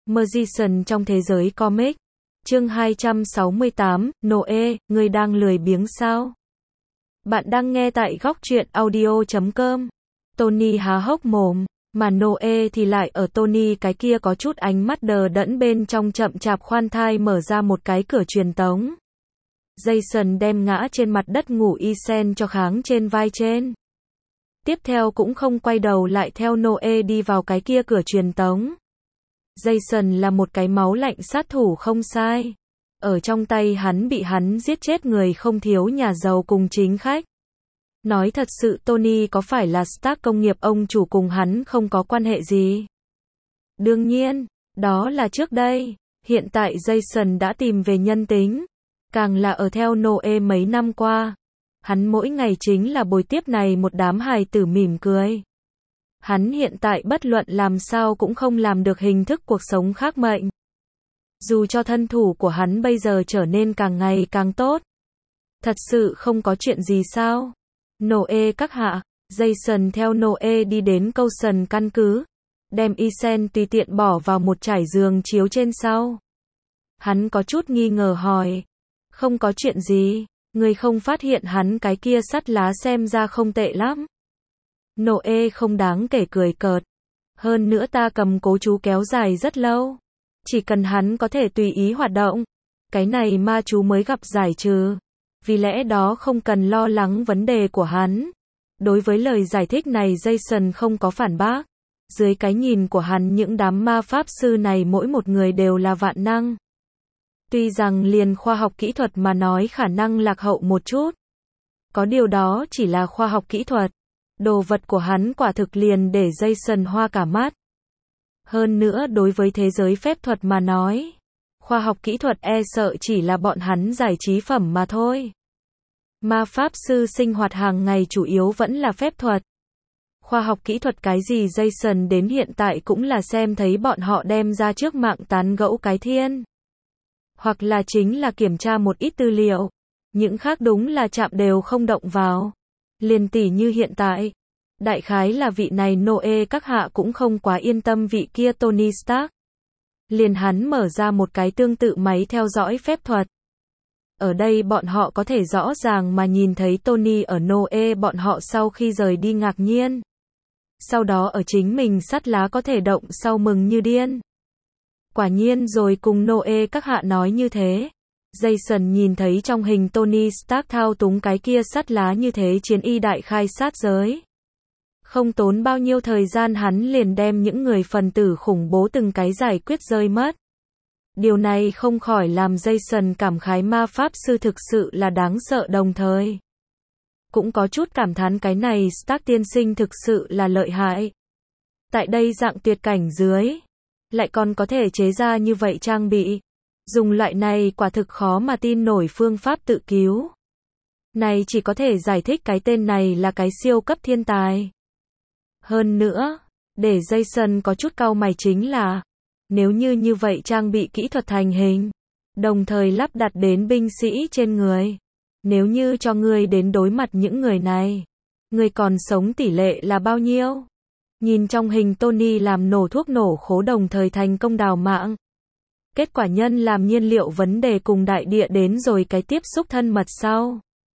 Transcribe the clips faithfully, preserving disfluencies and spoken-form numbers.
Magician trong thế giới comic. Chương hai trăm sáu mươi tám, Noe, ngươi đang lười biếng sao? Bạn đang nghe tại góc truyện audio chấm com. Tony há hốc mồm, mà Noe thì lại ở Tony cái kia có chút ánh mắt đờ đẫn bên trong chậm chạp khoan thai mở ra một cái cửa truyền tống. Jason đem ngã trên mặt đất ngủ Isen cho kháng trên vai trên. Tiếp theo cũng không quay đầu lại theo Noe đi vào cái kia cửa truyền tống. Jason là một cái máu lạnh sát thủ không sai. Ở trong tay hắn bị hắn giết chết người không thiếu nhà giàu cùng chính khách. Nói thật sự Tony có phải là Stark công nghiệp ông chủ cùng hắn không có quan hệ gì. Đương nhiên, đó là trước đây. Hiện tại Jason đã tìm về nhân tính. Càng là ở theo Noe mấy năm qua. Hắn mỗi ngày chính là bồi tiếp này một đám hài tử mỉm cười. Hắn hiện tại bất luận làm sao cũng không làm được hình thức cuộc sống khác mệnh. Dù cho thân thủ của hắn bây giờ trở nên càng ngày càng tốt. Thật sự không có chuyện gì sao? Noe các hạ, Jason theo Noe đi đến Coulson căn cứ. Đem Isen tùy tiện bỏ vào một trải giường chiếu trên sau. Hắn có chút nghi ngờ hỏi. Không có chuyện gì, người không phát hiện hắn cái kia sắt lá xem ra không tệ lắm. Noe không đáng kể cười cợt. Hơn nữa ta cầm cố chú kéo dài rất lâu. Chỉ cần hắn có thể tùy ý hoạt động. Cái này ma chú mới gặp giải trừ. Vì lẽ đó không cần lo lắng vấn đề của hắn. Đối với lời giải thích này Jason không có phản bác. Dưới cái nhìn của hắn những đám ma pháp sư này mỗi một người đều là vạn năng. Tuy rằng liền khoa học kỹ thuật mà nói khả năng lạc hậu một chút. Có điều đó chỉ là khoa học kỹ thuật. Đồ vật của hắn quả thực liền để Jason hoa cả mắt. Hơn nữa đối với thế giới phép thuật mà nói, khoa học kỹ thuật e sợ chỉ là bọn hắn giải trí phẩm mà thôi. Ma pháp sư sinh hoạt hàng ngày chủ yếu vẫn là phép thuật. Khoa học kỹ thuật cái gì Jason đến hiện tại cũng là xem thấy bọn họ đem ra trước mạng tán gẫu cái thiên. Hoặc là chính là kiểm tra một ít tư liệu. Những khác đúng là chạm đều không động vào. Liền tỉ như hiện tại. Đại khái là vị này Noe các hạ cũng không quá yên tâm vị kia Tony Stark. Liền hắn mở ra một cái tương tự máy theo dõi phép thuật. Ở đây bọn họ có thể rõ ràng mà nhìn thấy Tony ở Noe bọn họ sau khi rời đi ngạc nhiên. Sau đó ở chính mình sắt lá có thể động sau mừng như điên. Quả nhiên rồi cùng Noe các hạ nói như thế. Jason nhìn thấy trong hình Tony Stark thao túng cái kia sắt lá như thế chiến y đại khai sát giới. Không tốn bao nhiêu thời gian hắn liền đem những người phần tử khủng bố từng cái giải quyết rơi mất. Điều này không khỏi làm Jason cảm khái ma pháp sư thực sự là đáng sợ đồng thời. Cũng có chút cảm thán cái này Stark tiên sinh thực sự là lợi hại. Tại đây dạng tuyệt cảnh dưới. Lại còn có thể chế ra như vậy trang bị. Dùng loại này quả thực khó mà tin nổi phương pháp tự cứu. Này chỉ có thể giải thích cái tên này là cái siêu cấp thiên tài. Hơn nữa, để Jason có chút cau mày chính là, nếu như như vậy trang bị kỹ thuật thành hình, đồng thời lắp đặt đến binh sĩ trên người. Nếu như cho ngươi đến đối mặt những người này, ngươi còn sống tỷ lệ là bao nhiêu? Nhìn trong hình Tony làm nổ thuốc nổ khố đồng thời thành công đào mạng. Kết quả nhân làm nhiên liệu vấn đề cùng đại địa đến rồi cái tiếp xúc thân mật sau.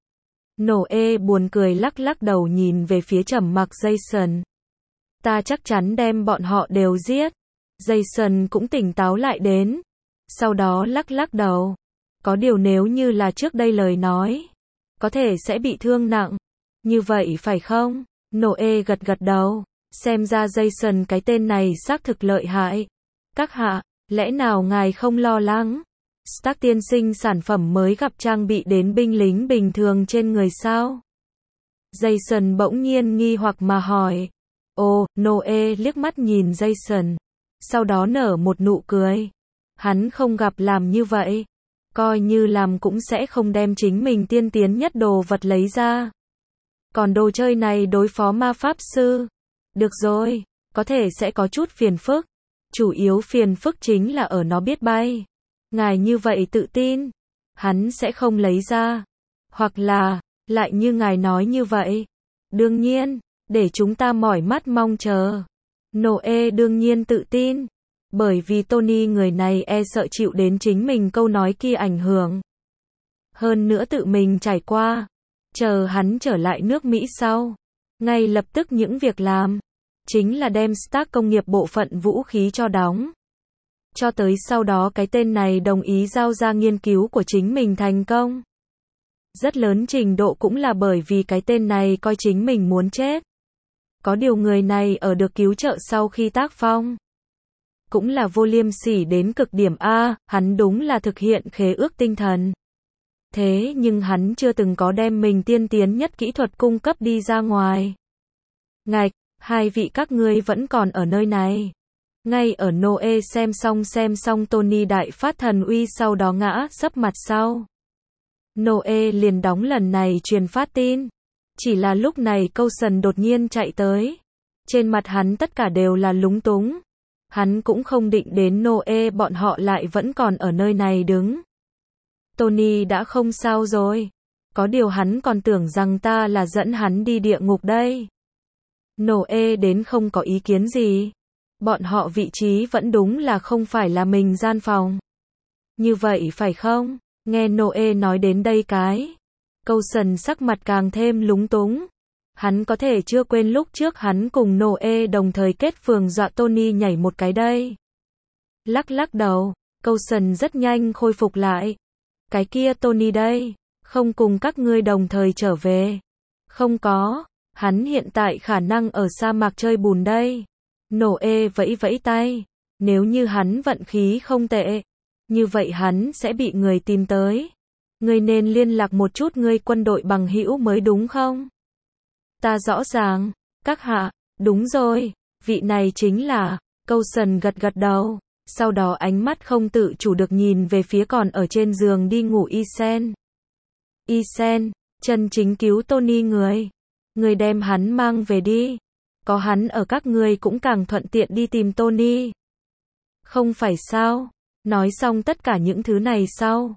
Noe buồn cười lắc lắc đầu nhìn về phía trầm mặc Jason. Ta chắc chắn đem bọn họ đều giết. Jason cũng tỉnh táo lại đến. Sau đó lắc lắc đầu. Có điều nếu như là trước đây lời nói, có thể sẽ bị thương nặng. Như vậy phải không? Noe gật gật đầu. Xem ra Jason cái tên này xác thực lợi hại. Các hạ, lẽ nào ngài không lo lắng? Stark tiên sinh sản phẩm mới gặp trang bị đến binh lính bình thường trên người sao? Jason bỗng nhiên nghi hoặc mà hỏi. Ồ, Noe liếc mắt nhìn Jason. Sau đó nở một nụ cười. Hắn không gặp làm như vậy. Coi như làm cũng sẽ không đem chính mình tiên tiến nhất đồ vật lấy ra. Còn đồ chơi này đối phó ma pháp sư. Được rồi, có thể sẽ có chút phiền phức. Chủ yếu phiền phức chính là ở nó biết bay. Ngài như vậy tự tin. Hắn sẽ không lấy ra. Hoặc là, lại như ngài nói như vậy. Đương nhiên. Để chúng ta mỏi mắt mong chờ. Noe đương nhiên tự tin. Bởi vì Tony người này e sợ chịu đến chính mình câu nói kia ảnh hưởng. Hơn nữa tự mình trải qua. Chờ hắn trở lại nước Mỹ sau. Ngay lập tức những việc làm. Chính là đem Stark công nghiệp bộ phận vũ khí cho đóng. Cho tới sau đó cái tên này đồng ý giao ra nghiên cứu của chính mình thành công. Rất lớn trình độ cũng là bởi vì cái tên này coi chính mình muốn chết. Có điều người này ở được cứu trợ sau khi tác phong. Cũng là vô liêm sỉ đến cực điểm A, hắn đúng là thực hiện khế ước tinh thần. Thế nhưng hắn chưa từng có đem mình tiên tiến nhất kỹ thuật cung cấp đi ra ngoài. Ngạch, hai vị các ngươi vẫn còn ở nơi này. Ngay ở Noe xem xong xem xong Tony đại phát thần uy sau đó ngã sấp mặt sau. Noe liền đóng lần này truyền phát tin. Chỉ là lúc này Coulson đột nhiên chạy tới. Trên mặt hắn tất cả đều là lúng túng. Hắn cũng không định đến Noe bọn họ lại vẫn còn ở nơi này đứng. Tony đã không sao rồi. Có điều hắn còn tưởng rằng ta là dẫn hắn đi địa ngục đây. Noe đến không có ý kiến gì. Bọn họ vị trí vẫn đúng là không phải là mình gian phòng. Như vậy phải không? Nghe Noe nói đến đây cái. Coulson sắc mặt càng thêm lúng túng. Hắn có thể chưa quên lúc trước hắn cùng Noe đồng thời kết phường dọa Tony nhảy một cái đây. Lắc lắc đầu, Coulson rất nhanh khôi phục lại. Cái kia Tony đây, không cùng các ngươi đồng thời trở về. Không có, hắn hiện tại khả năng ở sa mạc chơi bùn đây. Noe vẫy vẫy tay, nếu như hắn vận khí không tệ, như vậy hắn sẽ bị người tìm tới. Ngươi nên liên lạc một chút ngươi quân đội bằng hữu mới đúng không? Ta rõ ràng, các hạ, đúng rồi, vị này chính là, Coulson gật gật đầu, sau đó ánh mắt không tự chủ được nhìn về phía còn ở trên giường đi ngủ Isen. Isen, chân chính cứu Tony người. Người đem hắn mang về đi. Có hắn ở các ngươi cũng càng thuận tiện đi tìm Tony. Không phải sao? Nói xong tất cả những thứ này sau.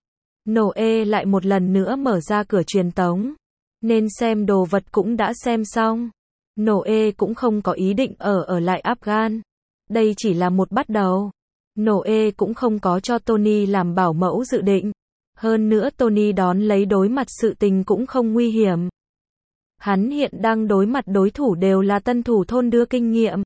Noe lại một lần nữa mở ra cửa truyền tống. Nên xem đồ vật cũng đã xem xong. Noe cũng không có ý định ở ở lại Afghan. Đây chỉ là một bắt đầu. Noe cũng không có cho Tony làm bảo mẫu dự định. Hơn nữa Tony đón lấy đối mặt sự tình cũng không nguy hiểm. Hắn hiện đang đối mặt đối thủ đều là tân thủ thôn đưa kinh nghiệm.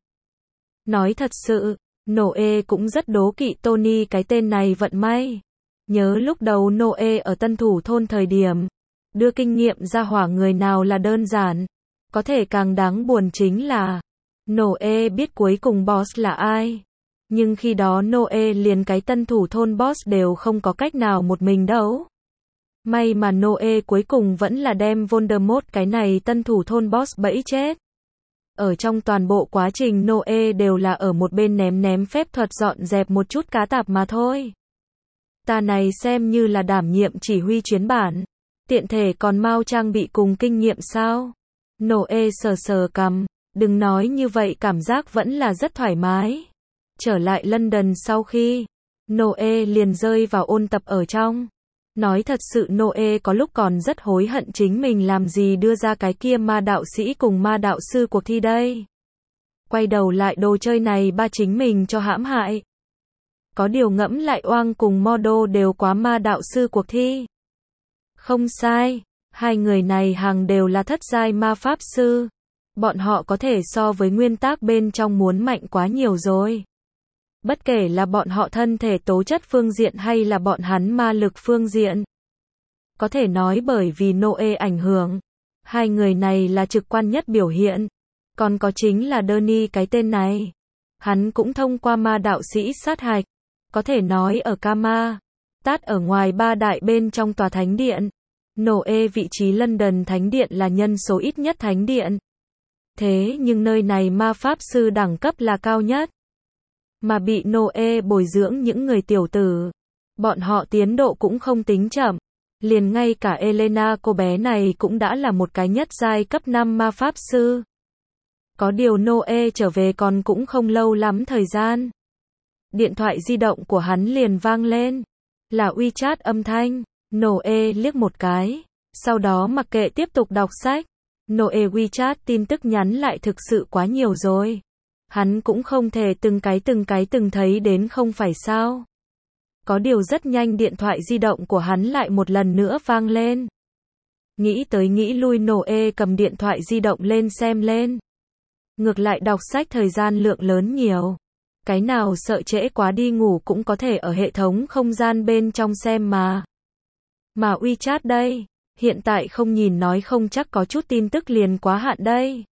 Nói thật sự, Noe cũng rất đố kỵ Tony cái tên này vận may. Nhớ lúc đầu Noe ở tân thủ thôn thời điểm, đưa kinh nghiệm ra hỏa người nào là đơn giản. Có thể càng đáng buồn chính là, Noe biết cuối cùng boss là ai. Nhưng khi đó Noe liền cái tân thủ thôn boss đều không có cách nào một mình đấu. May mà Noe cuối cùng vẫn là đem Voldemort cái này tân thủ thôn boss bẫy chết. Ở trong toàn bộ quá trình Noe đều là ở một bên ném ném phép thuật dọn dẹp một chút cá tạp mà thôi. Ta này xem như là đảm nhiệm chỉ huy chuyến bản. Tiện thể còn mau trang bị cùng kinh nghiệm sao? Noe sờ sờ cằm, đừng nói như vậy cảm giác vẫn là rất thoải mái. Trở lại London sau khi, Noe liền rơi vào ôn tập ở trong. Nói thật sự Noe có lúc còn rất hối hận chính mình làm gì đưa ra cái kia ma đạo sĩ cùng ma đạo sư cuộc thi đây. Quay đầu lại đồ chơi này ba chính mình cho hãm hại. Có điều ngẫm lại Oang cùng Modo đều quá ma đạo sư cuộc thi. Không sai, hai người này hàng đều là thất giai ma pháp sư. Bọn họ có thể so với nguyên tắc bên trong muốn mạnh quá nhiều rồi. Bất kể là bọn họ thân thể tố chất phương diện hay là bọn hắn ma lực phương diện. Có thể nói bởi vì Noe ảnh hưởng. Hai người này là trực quan nhất biểu hiện. Còn có chính là Danny cái tên này. Hắn cũng thông qua ma đạo sĩ sát hạch. Có thể nói ở Kama. Tát ở ngoài ba đại bên trong tòa thánh điện. Noe vị trí London thánh điện là nhân số ít nhất thánh điện. Thế nhưng nơi này ma pháp sư đẳng cấp là cao nhất. Mà bị Noe bồi dưỡng những người tiểu tử. Bọn họ tiến độ cũng không tính chậm. Liền ngay cả Elena cô bé này cũng đã là một cái nhất giai cấp năm ma pháp sư. Có điều Noe trở về còn cũng không lâu lắm thời gian. Điện thoại di động của hắn liền vang lên. Là WeChat âm thanh. Noe liếc một cái. Sau đó mặc kệ tiếp tục đọc sách. Noe WeChat tin tức nhắn lại thực sự quá nhiều rồi. Hắn cũng không thể từng cái từng cái từng thấy đến không phải sao. Có điều rất nhanh điện thoại di động của hắn lại một lần nữa vang lên. Nghĩ tới nghĩ lui Noe cầm điện thoại di động lên xem lên. Ngược lại đọc sách thời gian lượng lớn nhiều. Cái nào sợ trễ quá đi ngủ cũng có thể ở hệ thống không gian bên trong xem mà. Mà WeChat đây, hiện tại không nhìn nói không chắc có chút tin tức liền quá hạn đây.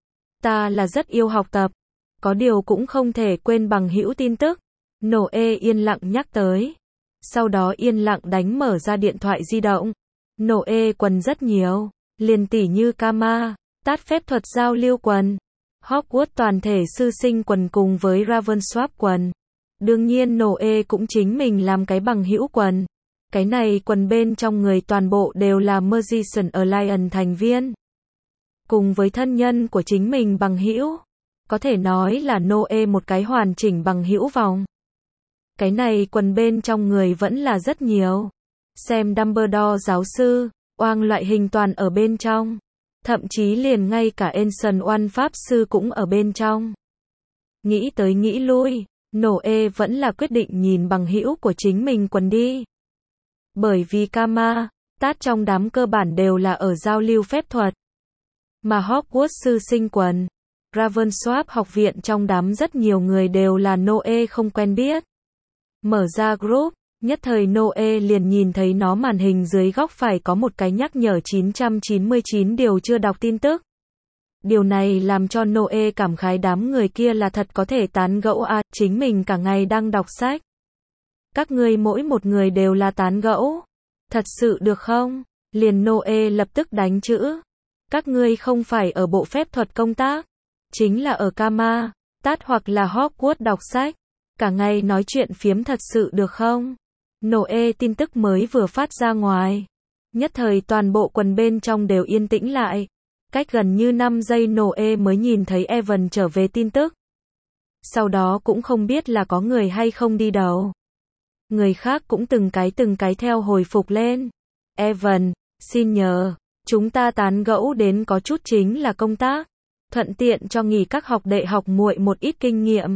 Ta là rất yêu học tập, có điều cũng không thể quên bằng hữu tin tức. Noe yên lặng nhắc tới. Sau đó yên lặng đánh mở ra điện thoại di động. Noe quần rất nhiều, liền tỉ như Kama, tát phép thuật giao lưu quần, Hogwarts toàn thể sư sinh quần cùng với Ravenswap quần. Đương nhiên Noe cũng chính mình làm cái bằng hữu quần. Cái này quần bên trong người toàn bộ đều là Magician Alliance thành viên. Cùng với thân nhân của chính mình bằng hữu. Có thể nói là Noe một cái hoàn chỉnh bằng hữu vòng. Cái này quần bên trong người vẫn là rất nhiều. Xem Dumbledore giáo sư, oang loại hình toàn ở bên trong. Thậm chí liền ngay cả Ancient One pháp sư cũng ở bên trong. Nghĩ tới nghĩ lui, Noe vẫn là quyết định nhìn bằng hữu của chính mình quần đi. Bởi vì Kama, tát trong đám cơ bản đều là ở giao lưu phép thuật. Mà Hogwarts sư sinh quần, Ravenswap học viện trong đám rất nhiều người đều là Noe không quen biết. Mở ra group, nhất thời Noe liền nhìn thấy nó màn hình dưới góc phải có một cái nhắc nhở chín trăm chín mươi chín điều chưa đọc tin tức. Điều này làm cho Noe cảm khái đám người kia là thật có thể tán gẫu à, chính mình cả ngày đang đọc sách. Các ngươi mỗi một người đều là tán gẫu. Thật sự được không? Liền Noe lập tức đánh chữ. Các ngươi không phải ở bộ phép thuật công tác. Chính là ở Kama, tát hoặc là Hogwarts đọc sách. Cả ngày nói chuyện phiếm thật sự được không? Noe tin tức mới vừa phát ra ngoài. Nhất thời toàn bộ quần bên trong đều yên tĩnh lại. Cách gần như năm giây Noe mới nhìn thấy Evan trở về tin tức. Sau đó cũng không biết là có người hay không đi đầu. Người khác cũng từng cái từng cái theo hồi phục lên. Evan, xin nhờ, chúng ta tán gẫu đến có chút chính là công tác. Thuận tiện cho nghỉ các học đệ học muội một ít kinh nghiệm.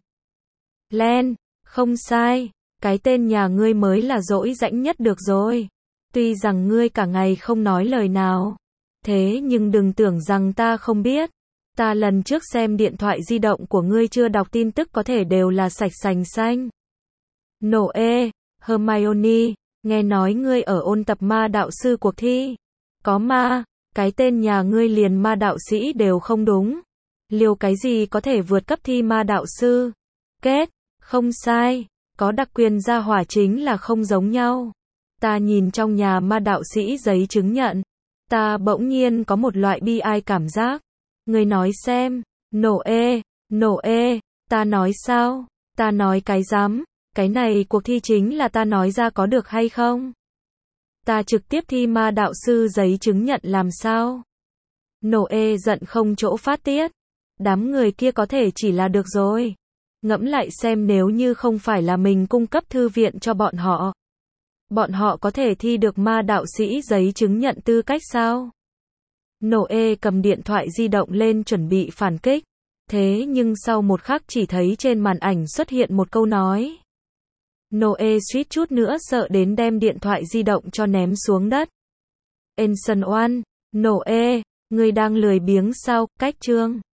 Len, không sai, cái tên nhà ngươi mới là dỗi dãnh nhất được rồi. Tuy rằng ngươi cả ngày không nói lời nào. Thế nhưng đừng tưởng rằng ta không biết. Ta lần trước xem điện thoại di động của ngươi chưa đọc tin tức có thể đều là sạch sành xanh. Noe, Hermione, nghe nói ngươi ở ôn tập ma đạo sư cuộc thi. Có ma, cái tên nhà ngươi liền ma đạo sĩ đều không đúng. Liều cái gì có thể vượt cấp thi ma đạo sư? Kết, không sai, có đặc quyền gia hỏa chính là không giống nhau. Ta nhìn trong nhà ma đạo sĩ giấy chứng nhận. Ta bỗng nhiên có một loại bi ai cảm giác. Ngươi nói xem, Noe, Noe, ta nói sao? Ta nói cái dám, cái này cuộc thi chính là ta nói ra có được hay không? Ta trực tiếp thi ma đạo sư giấy chứng nhận làm sao? Noe giận không chỗ phát tiết. Đám người kia có thể chỉ là được rồi. Ngẫm lại xem nếu như không phải là mình cung cấp thư viện cho bọn họ. Bọn họ có thể thi được ma đạo sĩ giấy chứng nhận tư cách sao? Noe cầm điện thoại di động lên chuẩn bị phản kích. Thế nhưng sau một khắc chỉ thấy trên màn ảnh xuất hiện một câu nói. Noe suýt chút nữa sợ đến đem điện thoại di động cho ném xuống đất. Ancient One, Noe, ngươi đang lười biếng sao? Cách chương